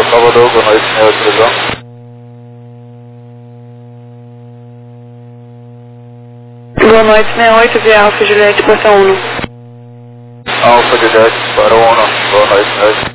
Salvador, boa noite, minha autorizão. Boa noite, 68 de Alfa Juliette, porta 1. Alfa Juliette para 1, boa noite, senhores.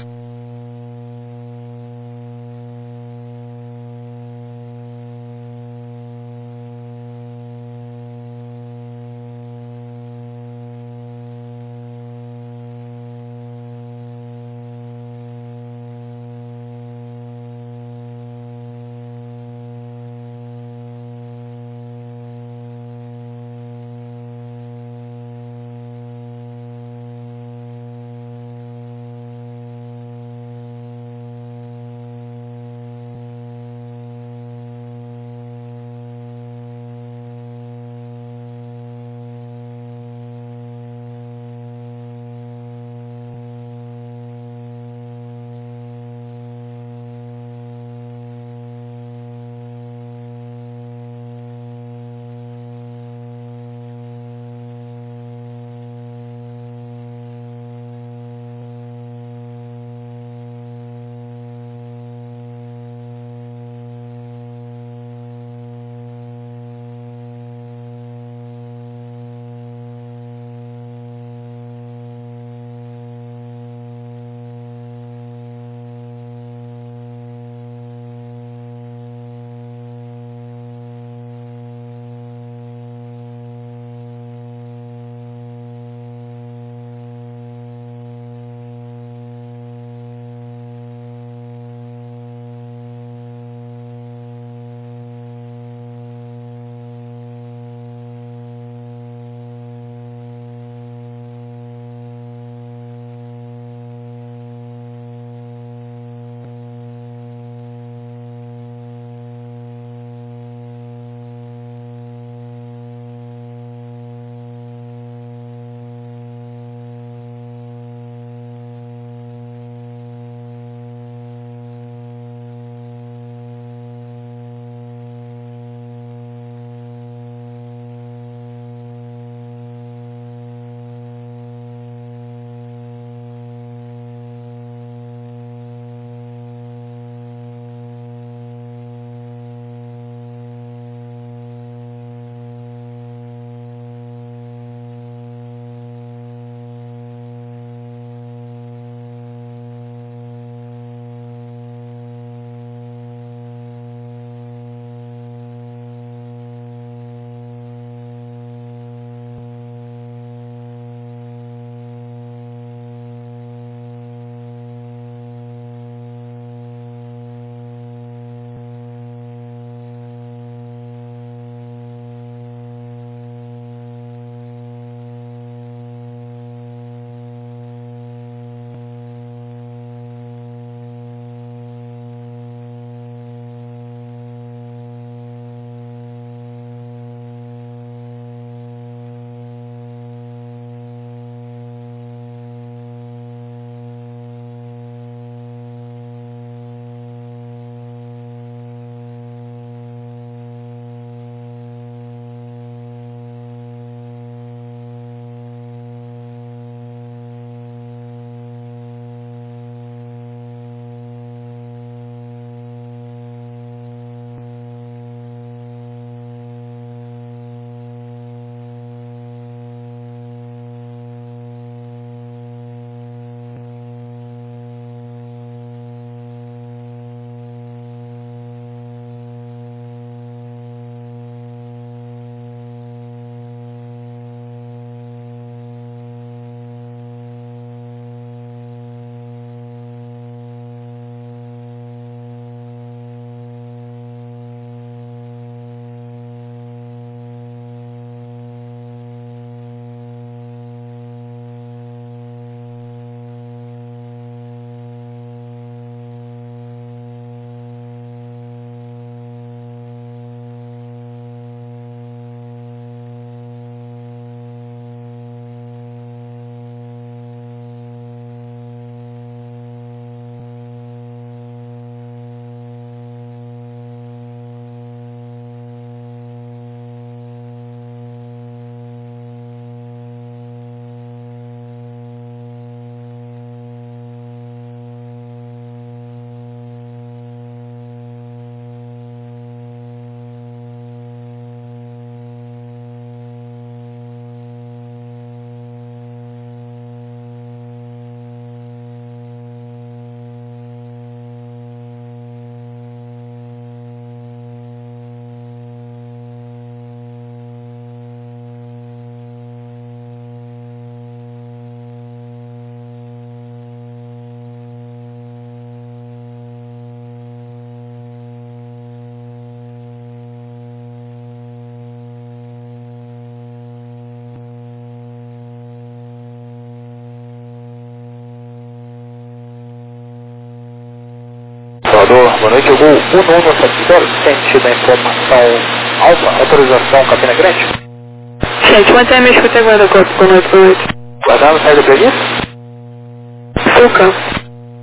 Boa noite, eu vou 1170, sentido a informação alfa, autorização cabina grande. Gente, mantém a minha escuta agora, corpo. Boa noite, boa noite. Vai dar uma saída pra isso? Fuca.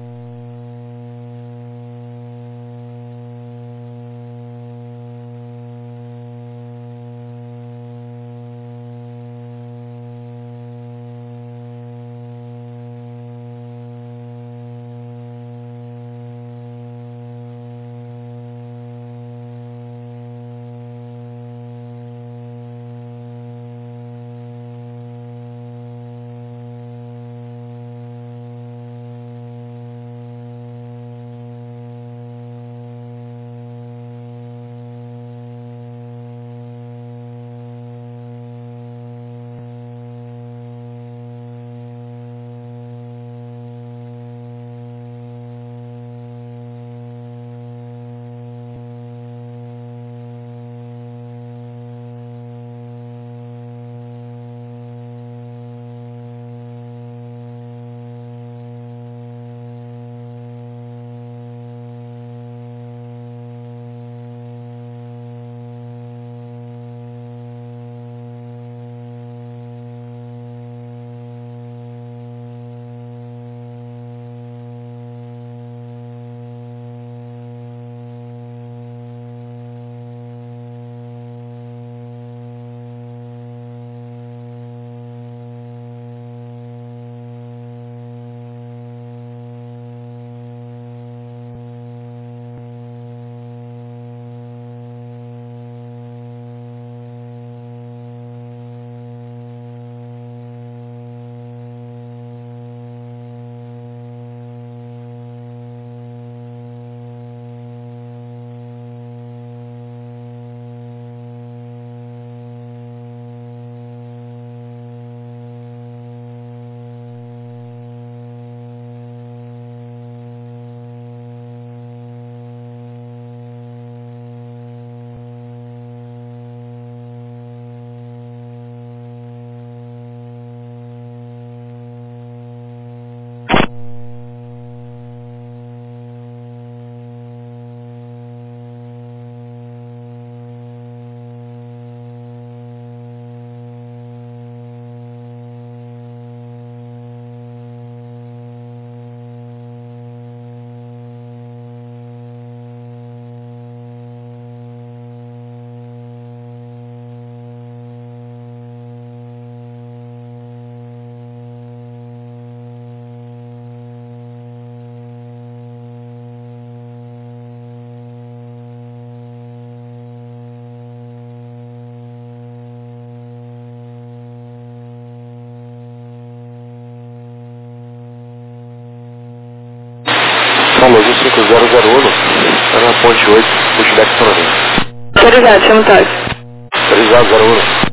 Falou, 25001, tá na ponte 8, pushback Sonorinho. Autorizado, chama o táxi. Autorizado, 01.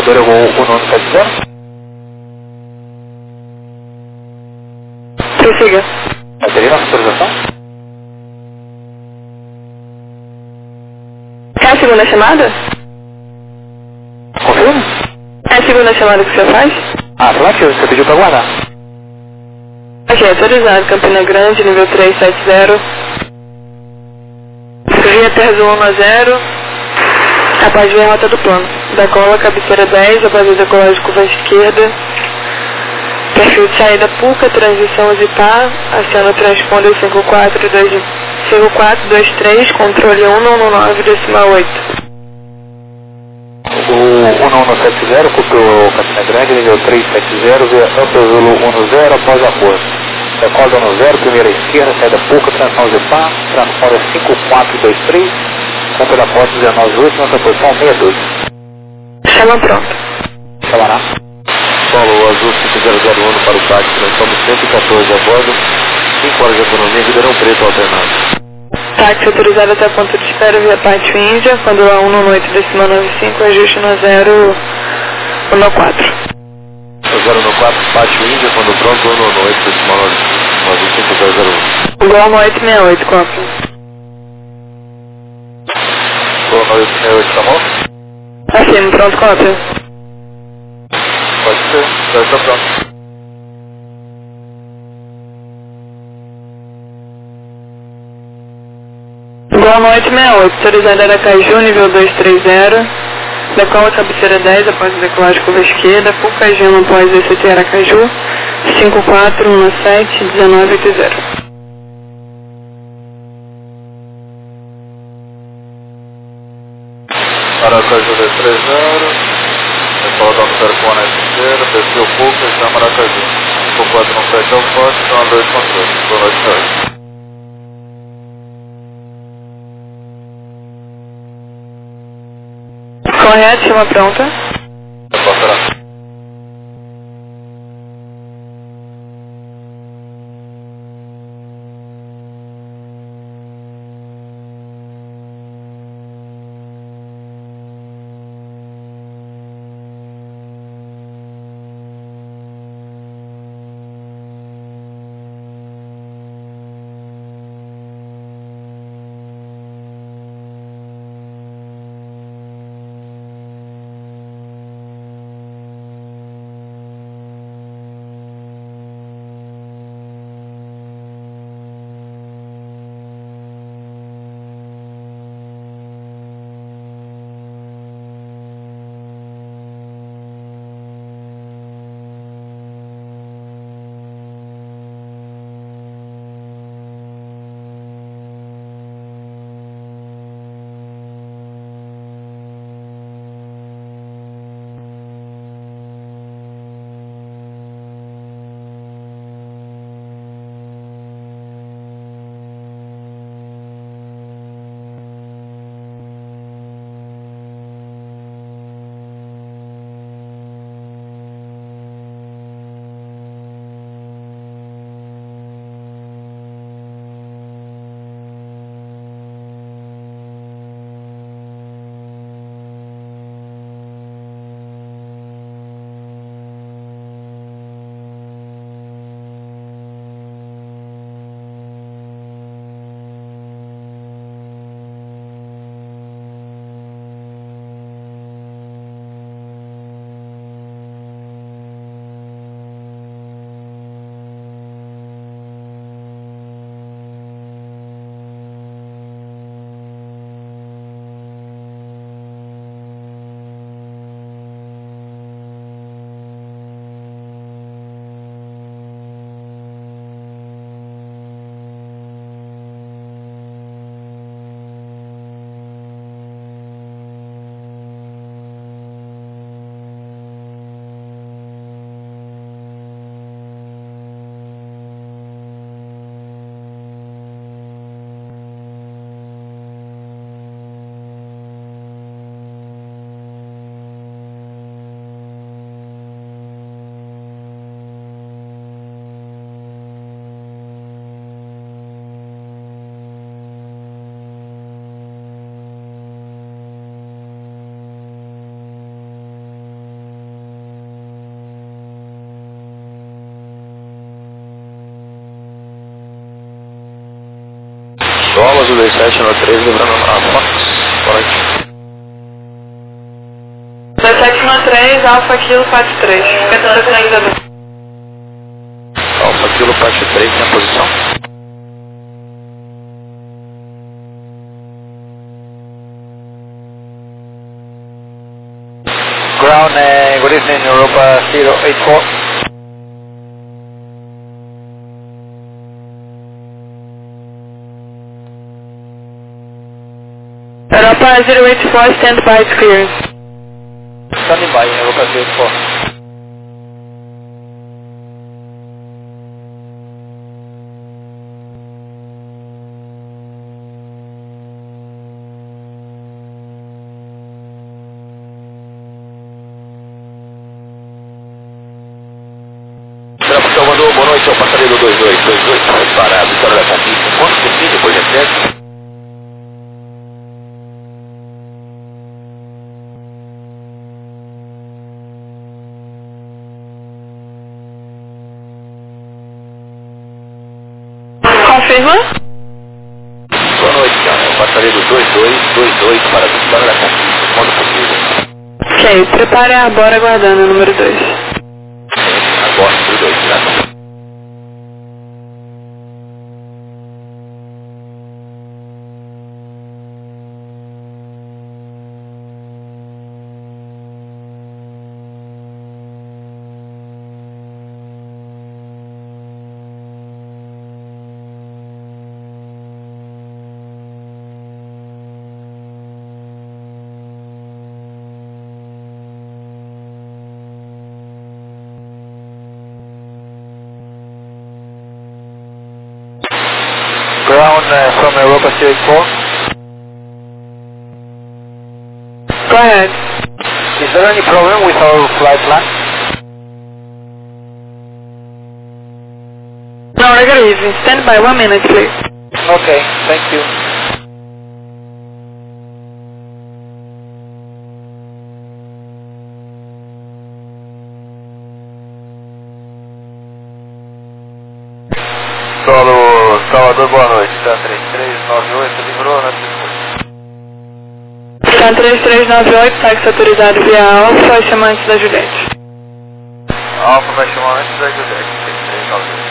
indicador é o 1970. Prossiga. Bateria na autorização? É a segunda chamada? Confirma? É a segunda chamada que o senhor faz? Ah, afirmativo, você pediu para guardar. Ok, autorizado. Campina Grande, nível 370. Via Terzo 1 a 0. Após ver a rota do plano. Decola, cabeceira 10, após o decolagem curva à esquerda. Perfil de saída PUCA, transição ZIPA, aciona o transponder 5423, controle 199,8. O 1970, copiou Campina Grande, nível 370, via Ampezolo 10 após a rua. Decola 10, primeira esquerda, saída PUCA, transição ZIPA, transponder 5423, conta da porta 198, nossa posição 612. Chama pronto. Chamará. Paulo, o Azul 5001 para o táxi, transforma 114 a bordo, 5 horas de economia, Ribeirão Preto alternado. Táxi autorizado até ponto de espera via Pátio Índia, quando a 198,95, ajuste no 014. 094, Pátio Índia, quando pronto, 198, decimal 95001. Igual no 868, cópia. O 968 chamou? Assino, pronto, cópia. Pode ser, já está pronto. Igual no 868, autorizado Aracaju, nível 230. Decola cabeceira 10 após o decolagem curva esquerda, PUCA Gema após ECT Aracaju, 5417-1980. Aracaju 230. Decola da telefone à esquerda, perfil PUCA, chama Aracaju. 5417 é o forte, então a 2 controle. Boa noite, senhor. Correto, chama pronta. Passará. Angola, do 2793, lembrando na Fox. Boa noite. 2793, Alfa Kilo 43. Cantora finalizador. Alfa Kilo 43, tem a posição? Ground, good evening, Europa 084. Europa 084, stand by, it's clear. Standing by, Europa 084. Salvador, boa noite, é o passageiro 2228 para a Vitória da Conquista. Quanto define, por gentileza? Confirma? Boa noite, é o passageiro 2228 para a Vitória da Conquista. De modo possível. Ok, prepare a bora aguardando o número 2. Agora, número 2, né? Ground from Europa 084. Go ahead. Is there any problem with our flight plan? No, negative. Stand by, 1 minute, please. Okay, thank you. Solo Salvador, boa noite. Tá 3398, livrou, né? Está 3398, táxi autorizado via Alfa, chamante da Juliette. Alfa vai chamar antes da Juliette, 3398.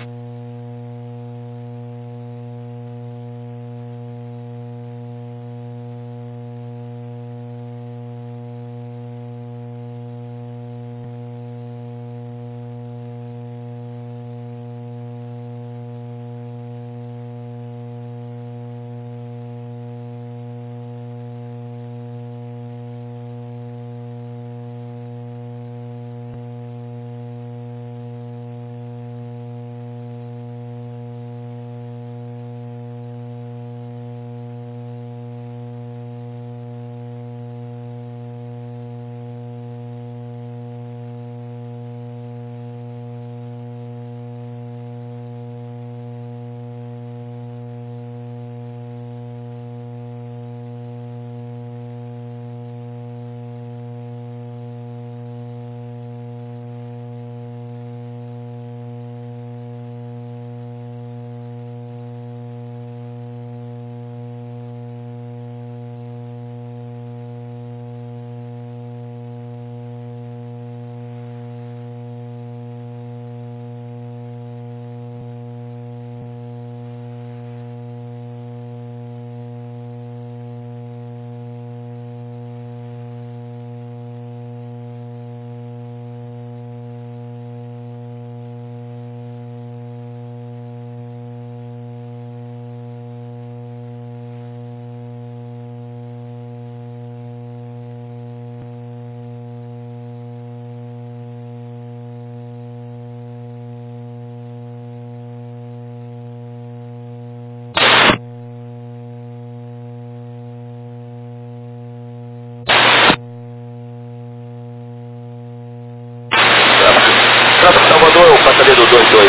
Salvador, o passageiro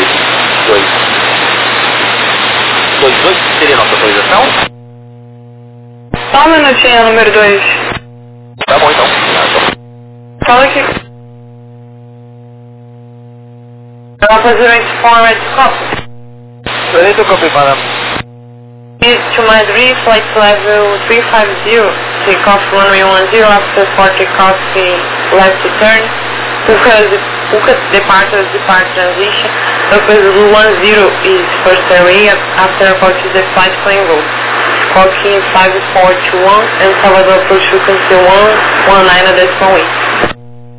228 seria nossa autorização? Só um minutinho, número 2. Tá bom então. Fala aqui. Alfa 084, Red Copy. Ready to copy, madam. To Madrid, flight level 350, takeoff runway 10 after 40 copy left turn. Puka departure transition. Surface 10 is first airway after approach the flight plane roll. Squawking 5421 and Salvador approach frequency 119.8.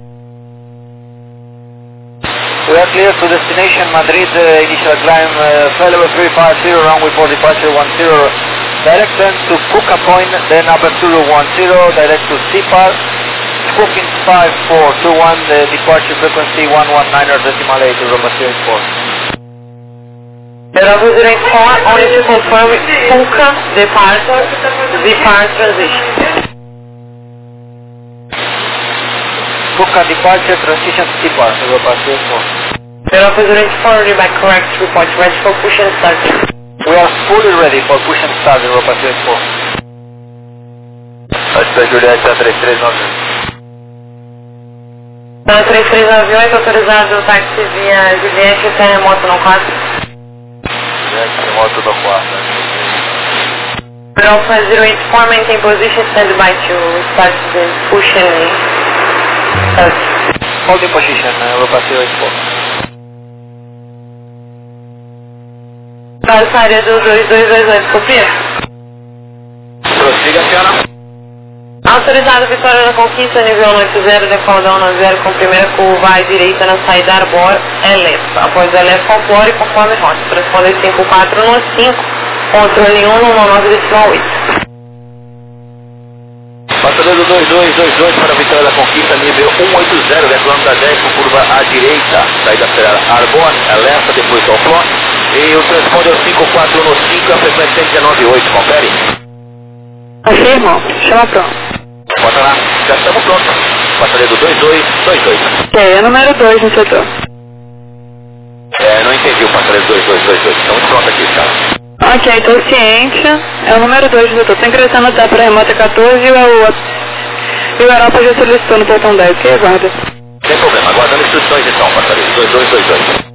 We are clear to destination Madrid, initial climb, flight level 350, runway for departure 10, direct turn to Puka Point, then aperture 10, direct to Sipar, squawking 5421, the departure frequency 119.8, Europa 04. Europa 04, only to confirm Puka departure transition. Puka departure transition to Sipar, Europa 04. Europa 04, ready by correct report, ready for push and start. We are fully ready for push and start, Europa 04. Até Juliette, 3391. Na 3398, autorizado o táxi via Juliette até remoto no 4. Juliette, remoto no 4. Alpha 084, maintain position, stand by to start the push and start. Holding position, Europa 04. Base área do 2228, copia. Prossiga, senhora. Autorizado Vitória da Conquista, nível 80, decola da 10 com primeira curva à direita na saída Arbor, LF. Após LF, complore e conforme rota. Transponder 5415, controle 1 no 9,8. Passageiro 2222 para Vitória da Conquista, nível 180, decolando da 10 com curva à direita. Saída será Arbor, LF, depois ao Flon. E o transponder 5415, a frequência 198, confere. Afirmo, chama pronto. Bota lá, já estamos prontos. Passageiro 2222. É número 2 no setor. Não entendi o passageiro 2222. Estamos prontos aqui, cara. Ok, estou ciente. É o número 2 do setor. Estou ingressando até para a remota 14 e o Europa já solicitou no portão 10. Ok, aguarda. Sem problema, aguardando instruções então, passageiro 2222.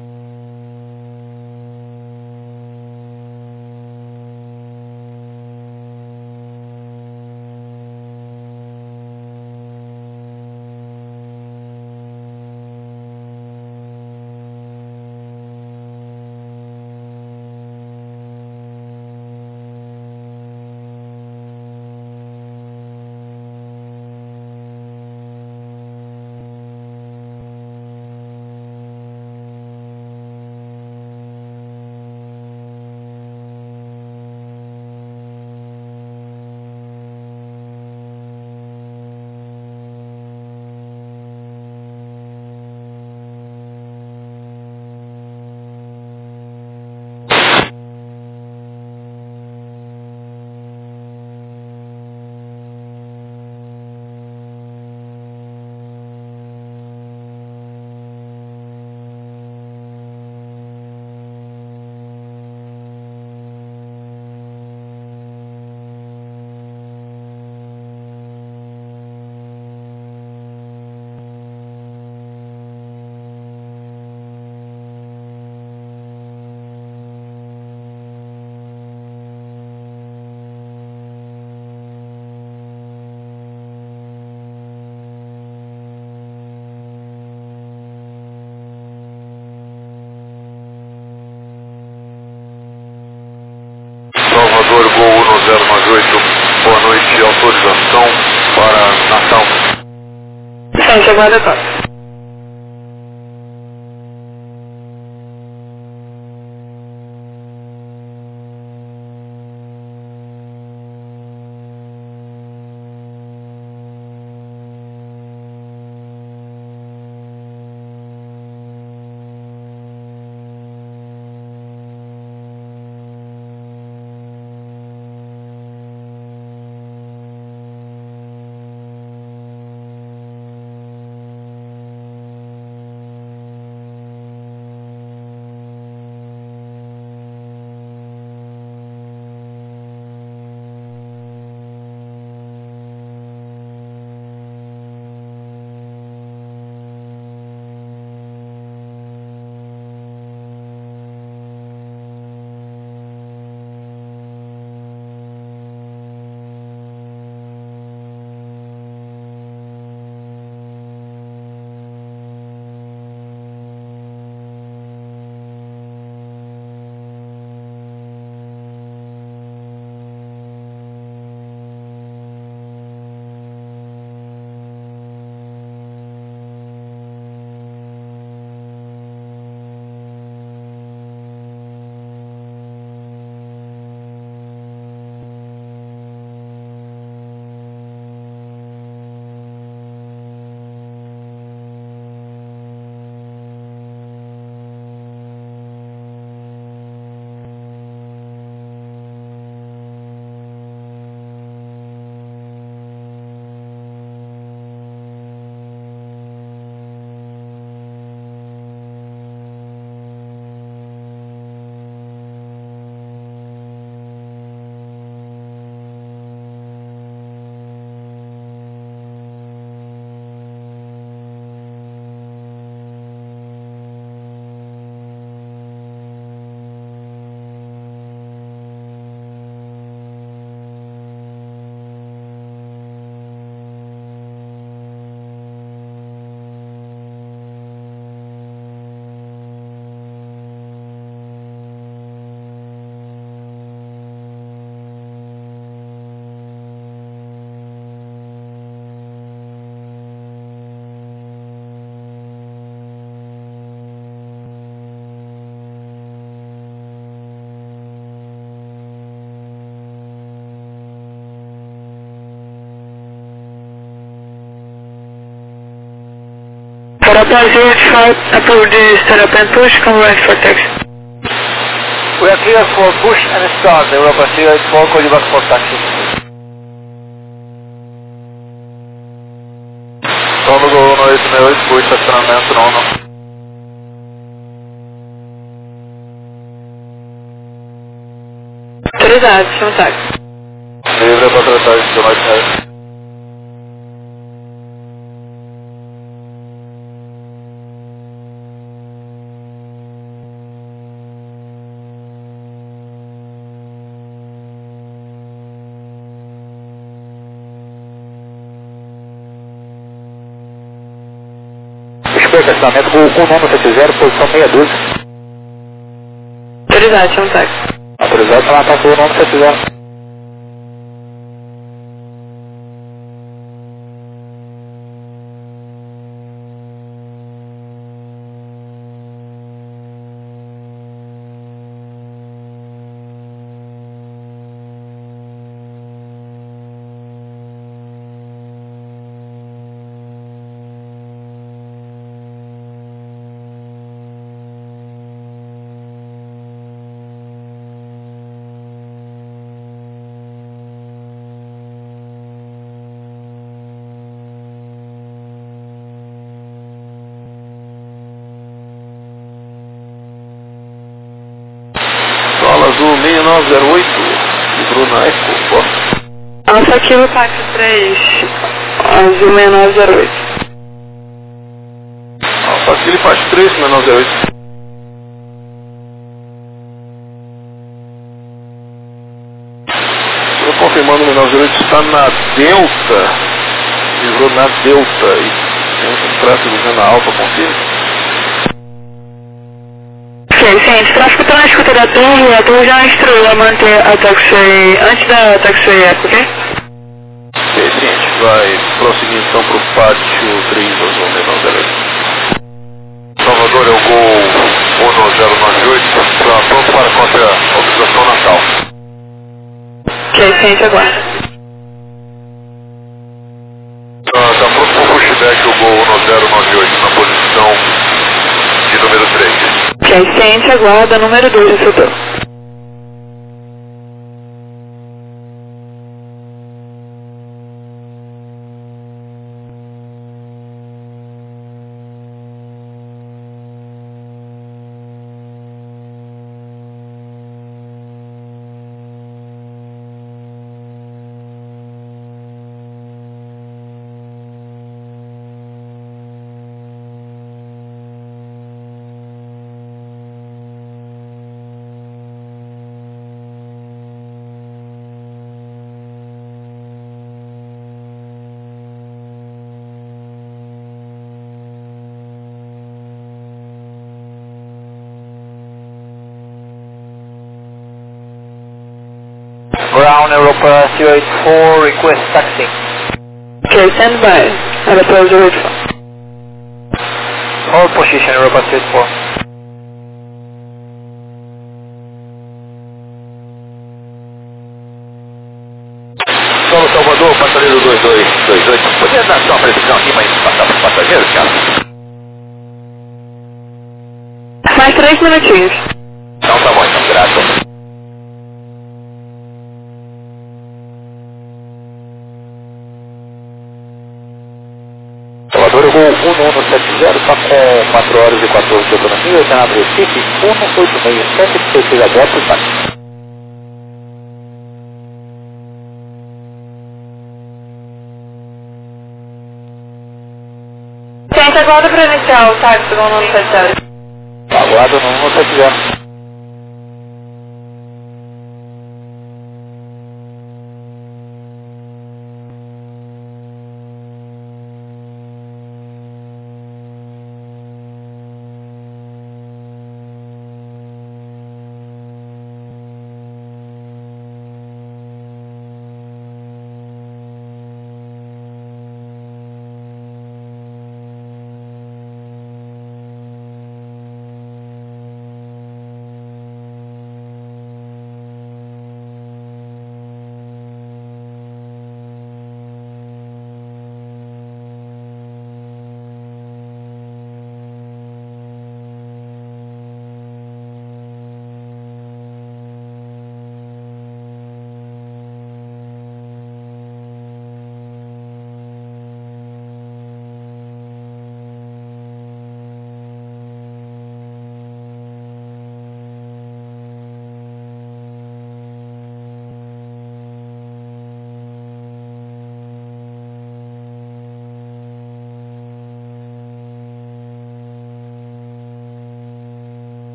Salvador, voo 1098, boa noite, autorização para Natal. Gente, aguarda tá. Europa 05, approve the startup and push, come right for taxi. We are clear for push and start, Europa 084, call you back for taxi. Solo Gol 1868, push, estacionamento nono. Autorizado, chama táxi. Livre para tratar de 19 Estacionamento com o nome 70, posição meia dúzia. Autorizado, chama táxi. Autorizado para matar com o nome 70. Azul 6908, de Bruna Eco, Costa. Alfa Kilo Táxi 3, Azul 6908. Alfa Kilo Faixa 3, 6908. Estou confirmando o 6908 está na Delta, livrou na Delta e tem um tráfego na Alfa contigo. Gente, tráfego está na escuta da torre, a torre já instruiu a manter a taxi antes da taxi Eco, ok? Ok, sim, a gente vai prosseguir então para o pátio 3 da zona 908. Salvador é o Gol 1098, está pronto para contra a autorização Natal. Ok, gente, aguarda. Está pronto para o pushback o Gol 1098 na posição de número 3. Ok, gente, aguarda, número 2 do setor. Ground Europa 084, request taxi. Ok, stand by. Europa 084. Hold position Europa 084. Solo Salvador, passageiro 2228. Podia dar só uma previsão aqui para passar para os passageiros, Thiago? Mais 3 minutinhos. Então tá bom, então, graças. Salvador, eu vou 1170, está com 4 horas e 14 de autonomia, Senado Recife, 1867, que foi pegador para o táxi. Gente, aguarda para iniciar o táxi do 1170. Aguardo no 1170.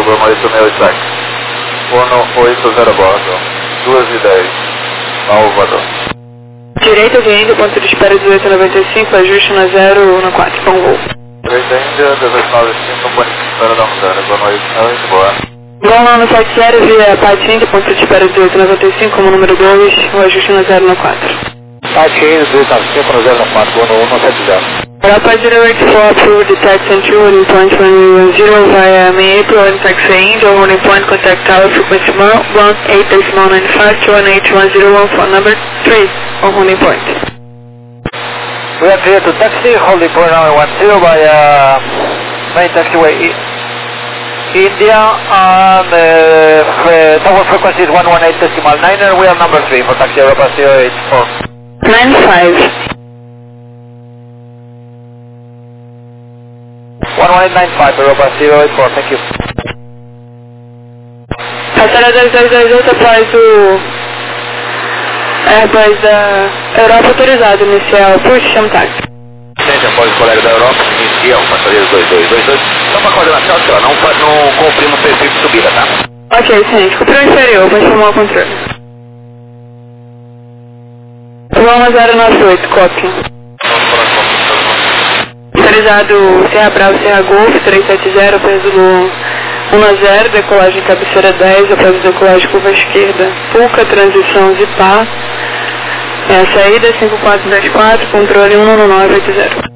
Brahma 867. 180 bordo, 2:10, Salvador. Direita de Índia, ponto de espera 1895, ajuste na 014, com gol. Direita Índia, 1895, ponto de espera da 0, Brahma 867, boa. Vão lá no 70 via Pati Índia, ponto de espera 1895, como número 2, o ajuste na 014. Pati Índia, 1895, no 014, boa no 170. Europa 084 approved the taxi and two holding point when we were 0 via May April and taxi India, holding point contact tower frequency 18.95 to 18101 for number 3 on holding point. We are clear to taxi, holding point number 10 by main taxiway India, and tower frequency is 118.9er, we are number 3 for taxi Europa 084. 95. 1895, Europa 084, thank you. Passará 2228 após o Airbus da Europa autorizado inicial, push, chama táxi. Gente, após o colega da Europa, inicial, passageiro 2222. Só para coordenação, senhor, não cumprimos o perfil de subida, tá? Ok, ciente. Cumpriu inferior, vou chamar o controle. Vamos 098, copy. Autorizado Serra Bravo, Serra Golf, 370, peso 10, decolagem cabeceira 10, após decolagem curva esquerda, Puca, transição Zipar, saída 5424, controle 11980.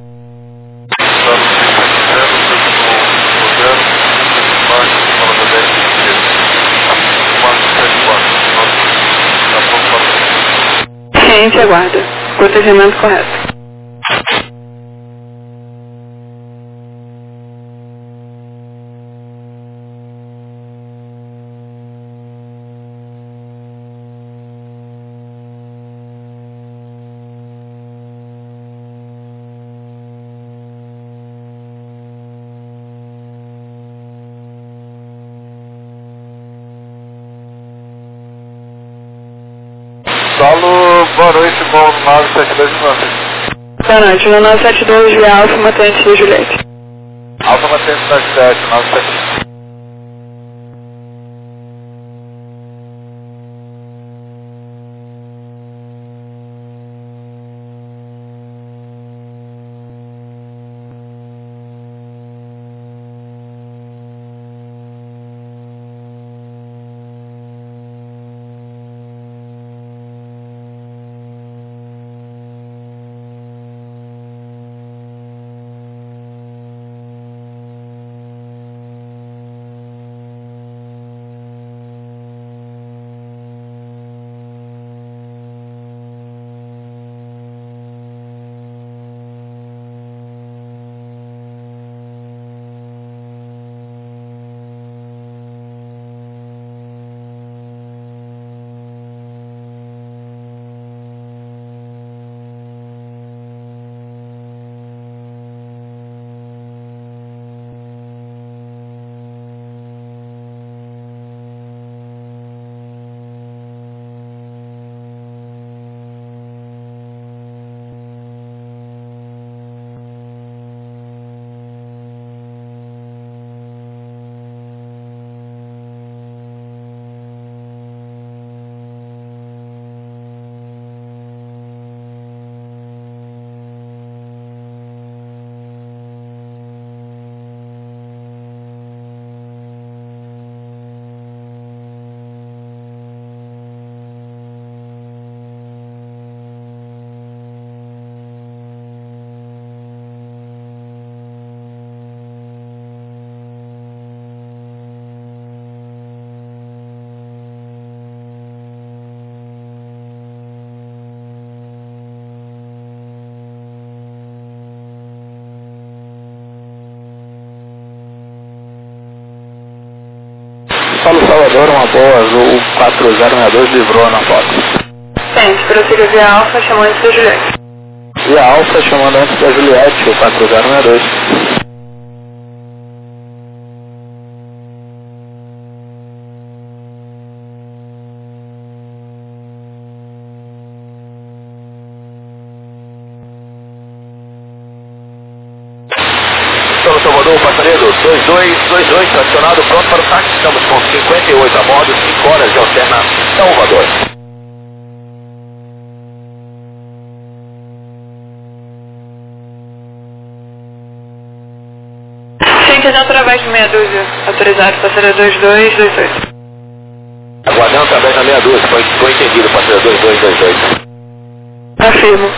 Ciente, aguarda. Protegimento correto. Solo, boa noite, bom 972 Boa noite, no 972 via Alfa, Matante de Juliette. Alfa Matante 77, 972. Paulo Salvador, uma boa, azul 4062, livrou na foto. Ciente, prossiga via Alfa, chamando antes da Juliette. Via Alfa, chamando antes da Juliette, o 4062. Solo Salvador, Salvador, Passaredo, 2228, acionado, pronto para o táxi. Estamos com 58 a bordo, 5 horas de alterna, Salvador. Ciência através de meia dúzia, autorizado, passageiro 2228. Aguardando através da meia dúzia, foi entendido, passageiro 2228. Afirmo.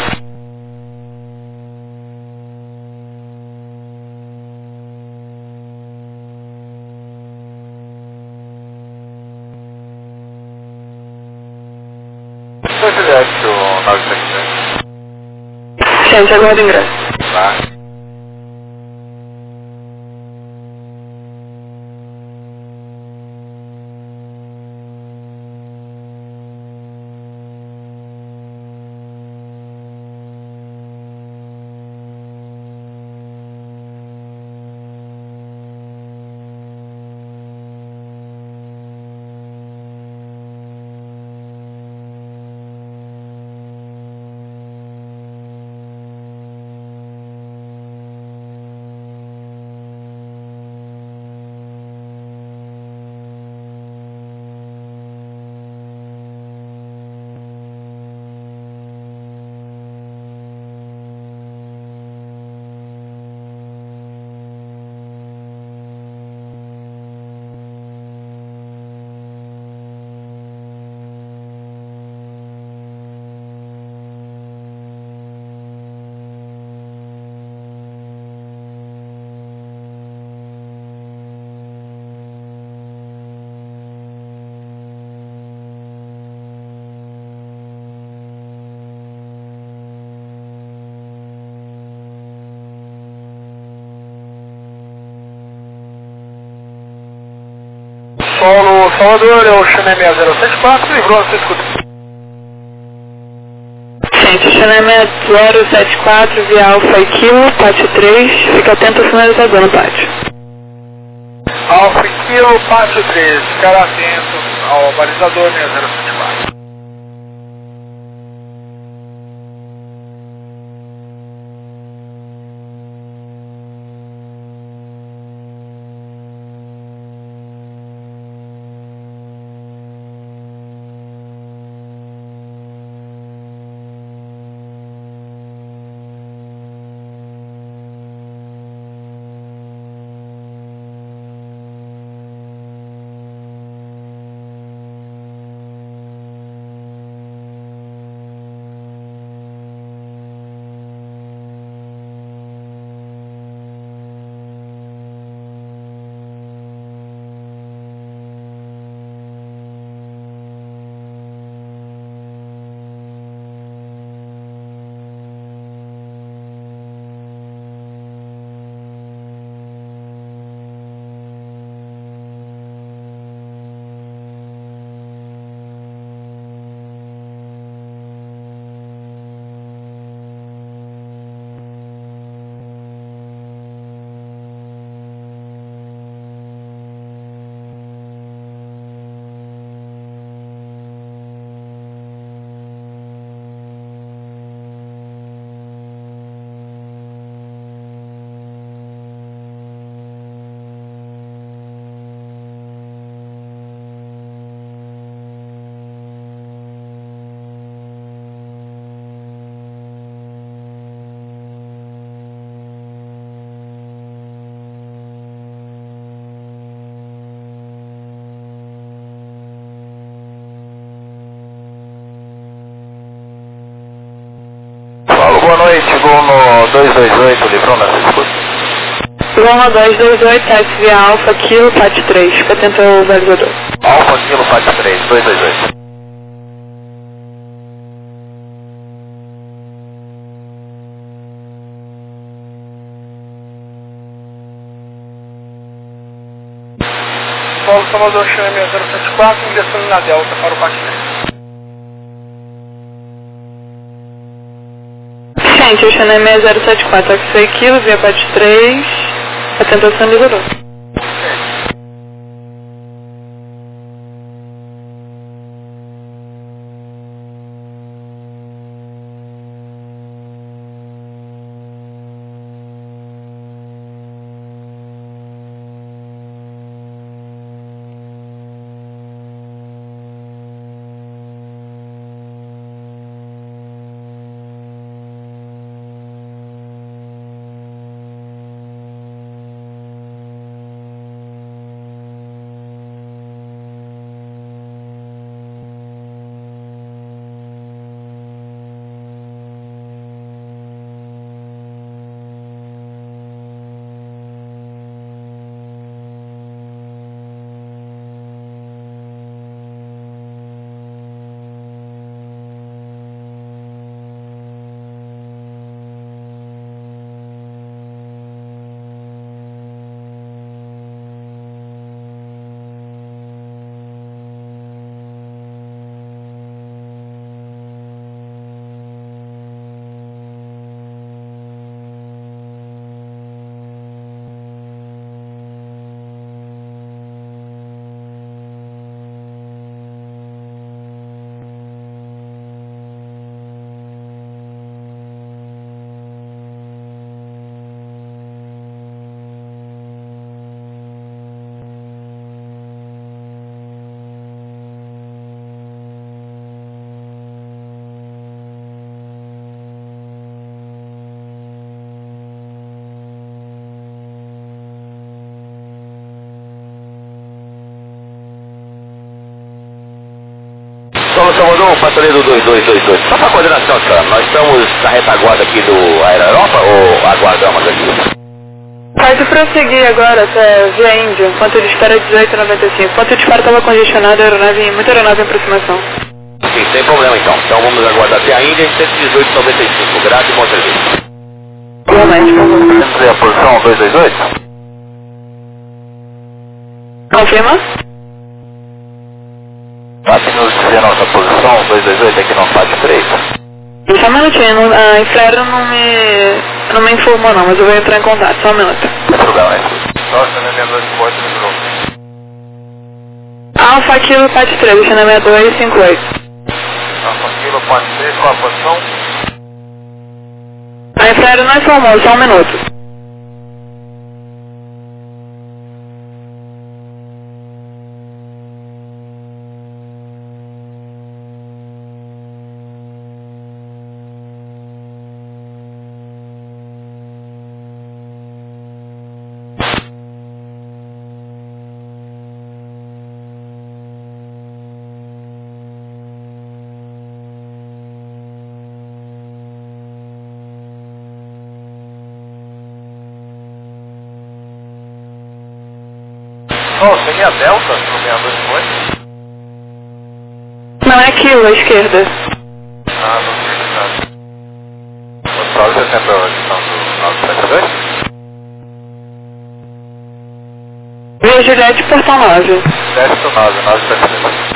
Foi direto o 977. Ciência, aguardo ingresso. Tá. Solo Salvador, é o Chennai 6074, livrou a sua escuta. Ciência, Chennai 6074, via Alfa e Kilo, pátio 3, fica atento ao sinalizador no pátio. Alfa Kilo, pátio 3, ficar atento ao balizador 6074. Boa noite, vou no 228, livrou na sua escuta. Loma 228, táxi via Alfa, Kilo, pátio 3, fica atento ao balizador. Alfa Kilo, pátio 3, 228. Solo Salvador, Chennai 6074, ingressando na Delta para o pátio 3. Ciência, Chennai 6074, táxi Kilo, via pátio 3, atento ao sinalizador. patrulha do 2222. Só para coordenação, senhora. Nós estamos na retaguarda aqui do Aeroeuropa ou aguardamos aqui? Pode prosseguir agora até Via Índia, enquanto dispara 1895. Enquanto o disparo estava congestionado, muita aeronave em aproximação. Sim, sem problema então. Então vamos aguardar até a Índia em 118,95. Graças e bom serviço. Igualmente, por favor. Temos aí a posição 228? Confirma? Pode nos dizer a nossa posição 228 aqui no FAT 3? Só um minutinho, a Infraero não me informou não, mas eu vou entrar em contato, só um minuto. Não tem problema, né? Nossa, na minha 2 pode no grupo. Alfa Kilo Pat 3, deixando a 6258. Alfa Kilo, Pat 3, qual a posição? A Infraero não informou, só um minuto. Oh, seria a Delta no 628? Não é Kilo, à esquerda. Ah, não sei, tá. O Paulo já sempre a audição do 972? Via Juliette, Portão 9. Desce do 972.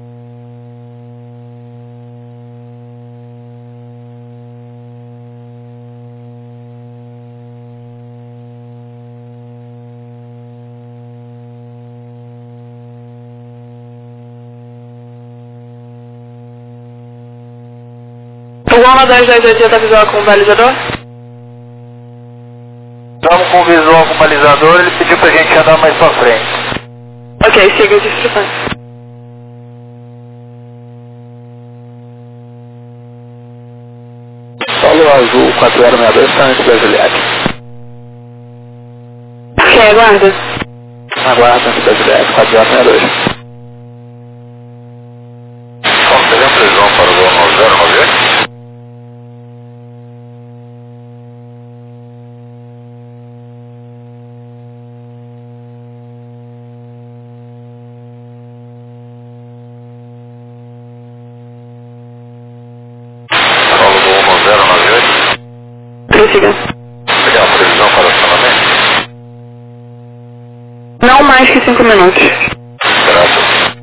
O Goma 228 já está visual com o balizador? Estamos com o visual com o balizador, ele pediu pra gente andar mais pra frente. Ok, siga as instruções. Solo azul 4062 está antes da Juliette. Ok, aguarda. Aguarda antes da Juliette 4062. Como seria a previsão para o voo 098? Prossiga. Seria uma previsão para acionamento? Não mais que 5 minutos. Graças.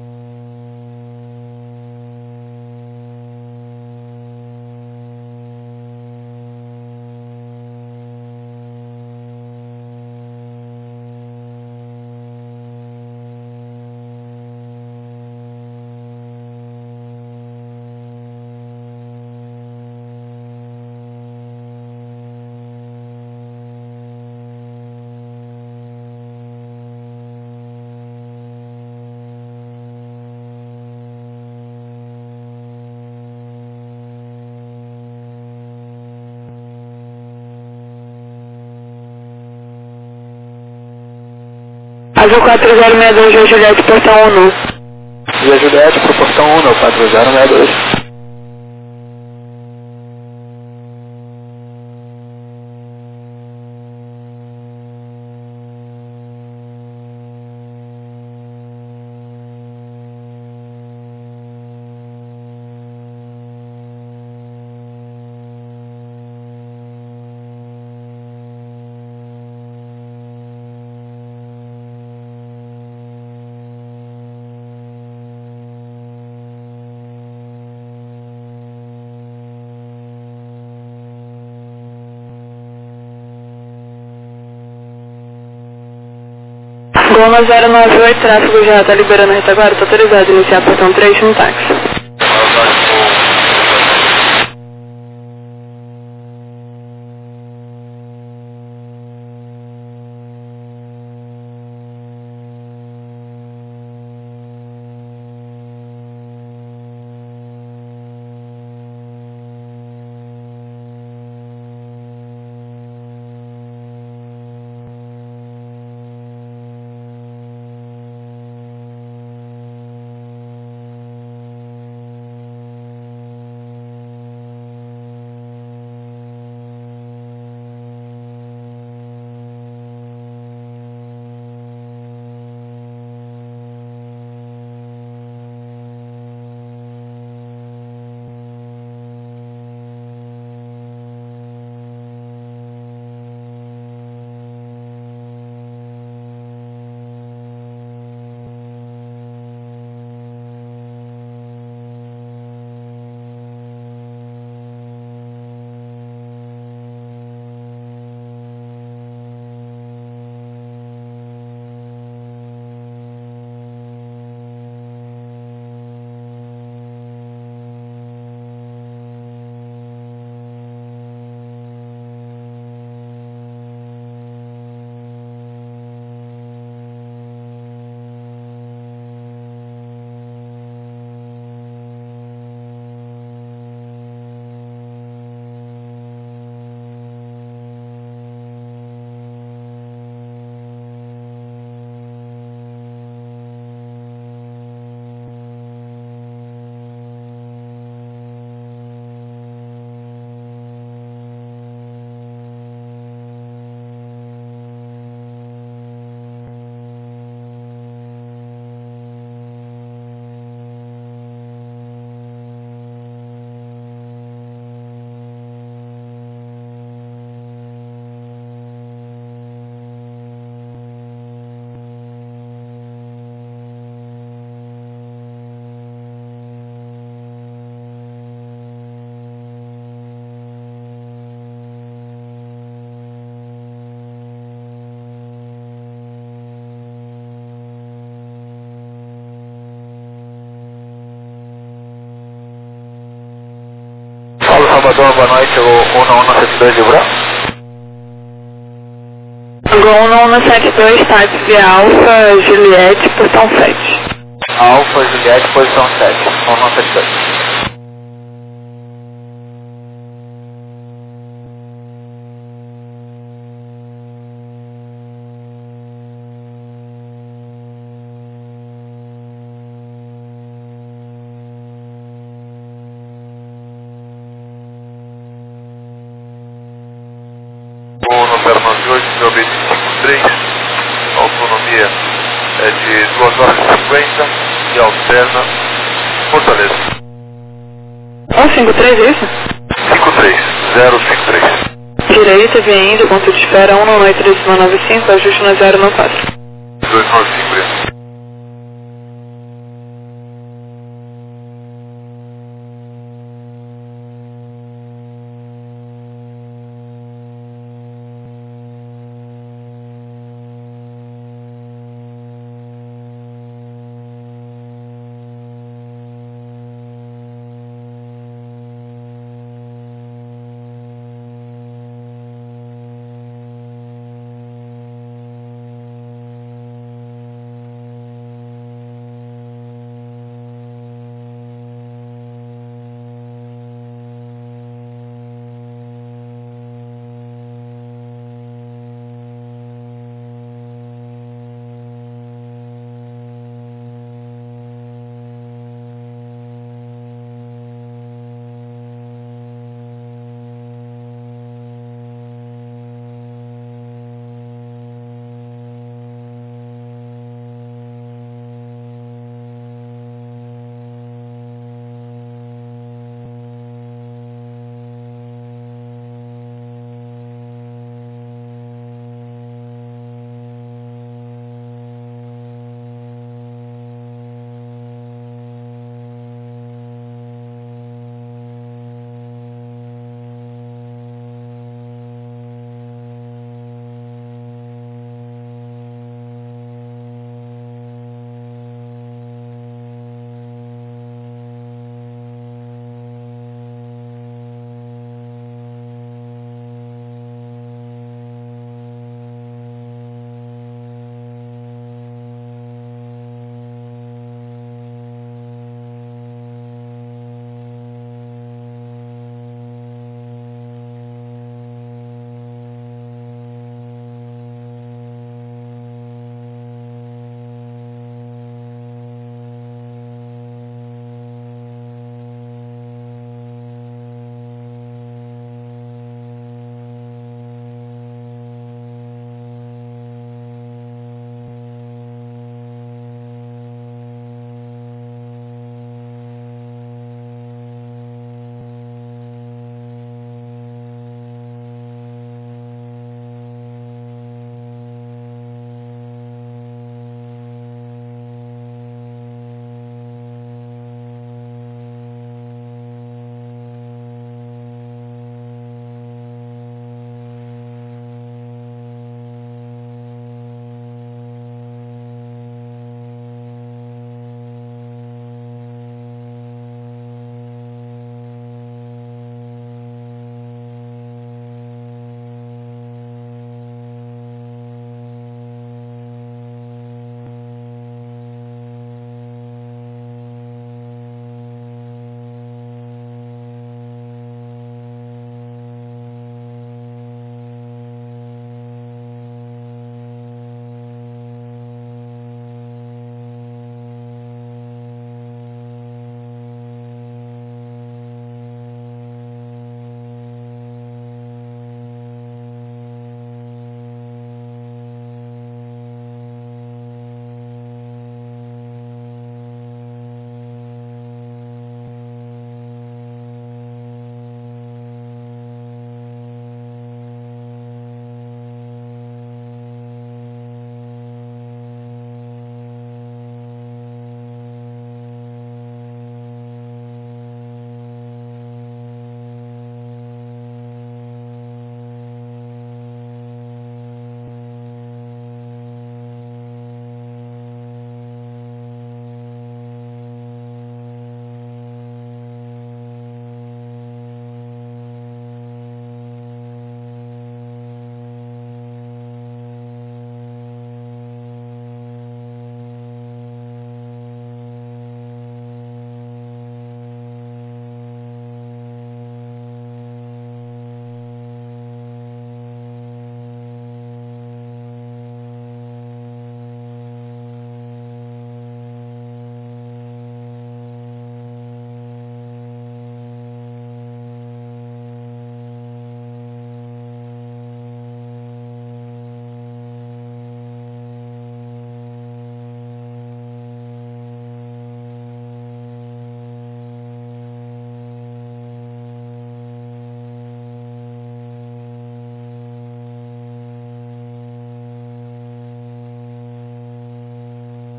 Azul 4062, Via Juliette, Portão 1. Via Juliette, proporção 1, 4062. Goma 098, tráfego já está liberando a retaguarda, está autorizado a iniciar Portão 3 no táxi. Salvador, boa noite, o 1172 de Branco. Gol 1172, táxi de Alfa, Juliette, posição 7. Alfa, Juliette, posição 7, 1172. No 098, seu objeto 53, a autonomia é de 2 horas e 50 e alterna Fortaleza. 153, é isso? 53053. Direita, vindo, ponto de espera 198-95, ajuste no 094. 295.